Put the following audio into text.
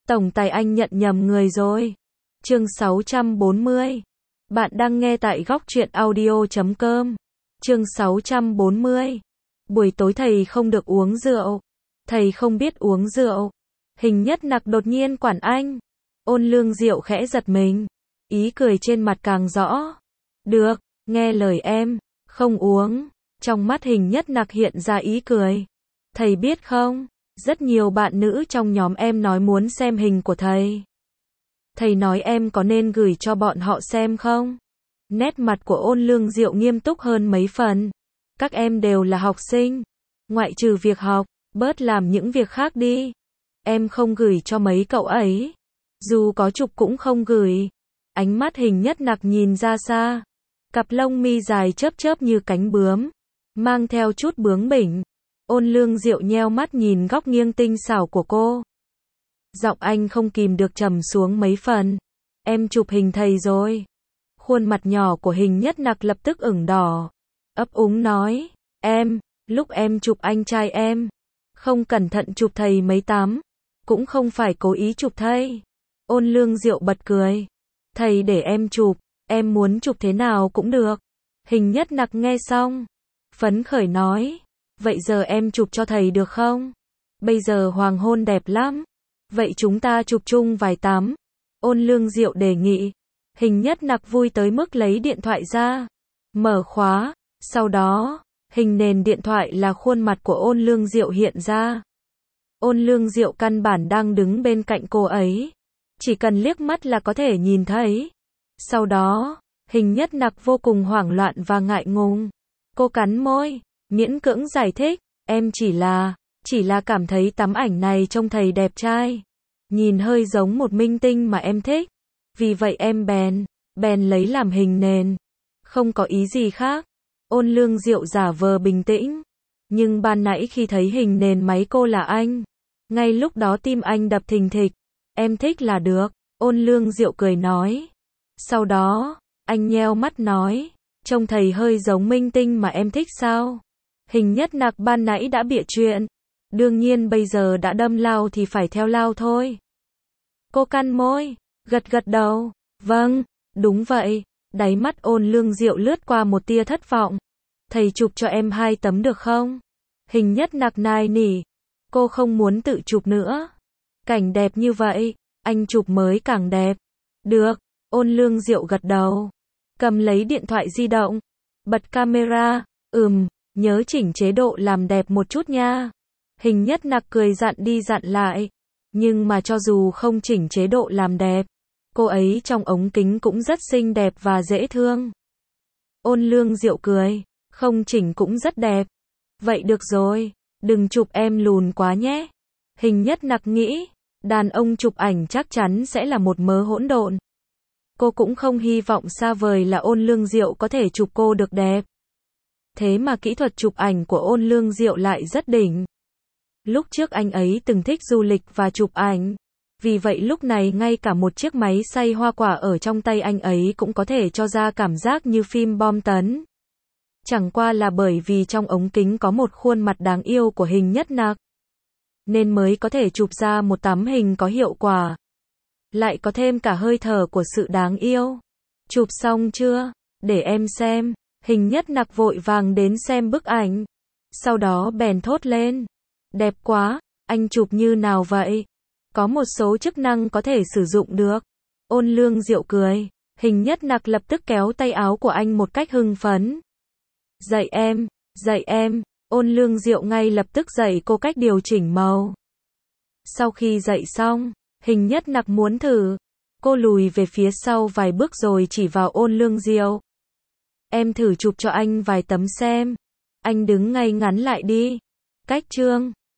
Tổng tài anh nhận nhầm người rồi. Chương 640. Bạn đang nghe tại góc truyện audio.com. Chương 640. Buổi tối thầy không được uống rượu. Thầy không biết uống rượu. Hình Nhất Nặc đột nhiên quản anh. Ôn Lương Diệu khẽ giật mình. Ý cười trên mặt càng rõ. Được, nghe lời em, không uống. Trong mắt Hình Nhất Nặc hiện ra ý cười. Thầy biết không, rất nhiều bạn nữ trong nhóm em nói muốn xem hình của thầy. Thầy nói em có nên gửi cho bọn họ xem không? Nét mặt của Ôn Lương Diệu nghiêm túc hơn mấy phần. Các em đều là học sinh. Ngoại trừ việc học, bớt làm những việc khác đi. Em không gửi cho mấy cậu ấy. Dù có chụp cũng không gửi. Ánh mắt Hình Nhất Nặc nhìn ra xa. Cặp lông mi dài chớp chớp như cánh bướm. Mang theo chút bướng bỉnh. Ôn Lương Diệu nheo mắt nhìn góc nghiêng tinh xảo của cô. Giọng anh không kìm được trầm xuống mấy phần. Em chụp hình thầy rồi. Khuôn mặt nhỏ của Hình Nhất Nặc lập tức ửng đỏ. Ấp úng nói. Lúc em chụp anh trai em. Không cẩn thận chụp thầy mấy tắm. Cũng không phải cố ý chụp thầy. Ôn Lương Diệu bật cười. Thầy để em chụp. Em muốn chụp thế nào cũng được. Hình Nhất Nặc nghe xong. Phấn khởi nói. Vậy giờ em chụp cho thầy được không? Bây giờ hoàng hôn đẹp lắm. Vậy chúng ta chụp chung vài tấm. Ôn Lương Diệu đề nghị. Hình Nhất Nặc vui tới mức lấy điện thoại ra. Mở khóa. Sau đó, hình nền điện thoại là khuôn mặt của Ôn Lương Diệu hiện ra. Ôn Lương Diệu căn bản đang đứng bên cạnh cô ấy. Chỉ cần liếc mắt là có thể nhìn thấy. Sau đó, Hình Nhất Nặc vô cùng hoảng loạn và ngại ngùng. Cô cắn môi, miễn cưỡng giải thích. Em chỉ là cảm thấy tấm ảnh này trông thầy đẹp trai. Nhìn hơi giống một minh tinh mà em thích. Vì vậy em bèn lấy làm hình nền. Không có ý gì khác. Ôn Lương Diệu giả vờ bình tĩnh. Nhưng ban nãy khi thấy hình nền máy cô là anh. Ngay lúc đó tim anh đập thình thịch. Em thích là được. Ôn Lương Diệu cười nói. Sau đó, anh nheo mắt nói. Trông thầy hơi giống minh tinh mà em thích sao? Hình Nhất Nặc ban nãy đã bịa chuyện. Đương nhiên bây giờ đã đâm lao thì phải theo lao thôi. Cô cắn môi, gật đầu. Vâng, đúng vậy. Đáy mắt Ôn Lương Diệu lướt qua một tia thất vọng. Thầy chụp cho em 2 tấm được không? Hình Nhất Nặc nài nỉ. Cô không muốn tự chụp nữa. Cảnh đẹp như vậy, anh chụp mới càng đẹp. Được, Ôn Lương Diệu gật đầu. Cầm lấy điện thoại di động. Bật camera. Nhớ chỉnh chế độ làm đẹp một chút nha. Hình Nhất Nặc cười dặn đi dặn lại. Nhưng mà cho dù không chỉnh chế độ làm đẹp, cô ấy trong ống kính cũng rất xinh đẹp và dễ thương. Ôn Lương Diệu cười. Không chỉnh cũng rất đẹp. Vậy được rồi, đừng chụp em lùn quá nhé. Hình Nhất Nặc nghĩ, đàn ông chụp ảnh chắc chắn sẽ là một mớ hỗn độn. Cô cũng không hy vọng xa vời là Ôn Lương Diệu có thể chụp cô được đẹp. Thế mà kỹ thuật chụp ảnh của Ôn Lương Diệu lại rất đỉnh. Lúc trước anh ấy từng thích du lịch và chụp ảnh. Vì vậy lúc này ngay cả một chiếc máy xay hoa quả ở trong tay anh ấy cũng có thể cho ra cảm giác như phim bom tấn. Chẳng qua là bởi vì trong ống kính có một khuôn mặt đáng yêu của Hình Nhất Nặc. Nên mới có thể chụp ra một tấm hình có hiệu quả. Lại có thêm cả hơi thở của sự đáng yêu. Chụp xong chưa? Để em xem. Hình Nhất Nặc vội vàng đến xem bức ảnh. Sau đó bèn thốt lên. Đẹp quá, anh chụp như nào vậy? Có một số chức năng có thể sử dụng được. Ôn Lương Diệu cười. Hình Nhất Nặc lập tức kéo tay áo của anh một cách hưng phấn. Dạy em. Ôn Lương Diệu ngay lập tức dạy cô cách điều chỉnh màu. Sau khi dạy xong, Hình Nhất Nặc muốn thử. Cô lùi về phía sau vài bước rồi chỉ vào Ôn Lương Diệu. Em thử chụp cho anh vài tấm xem. Anh đứng ngay ngắn lại đi. Cách trương.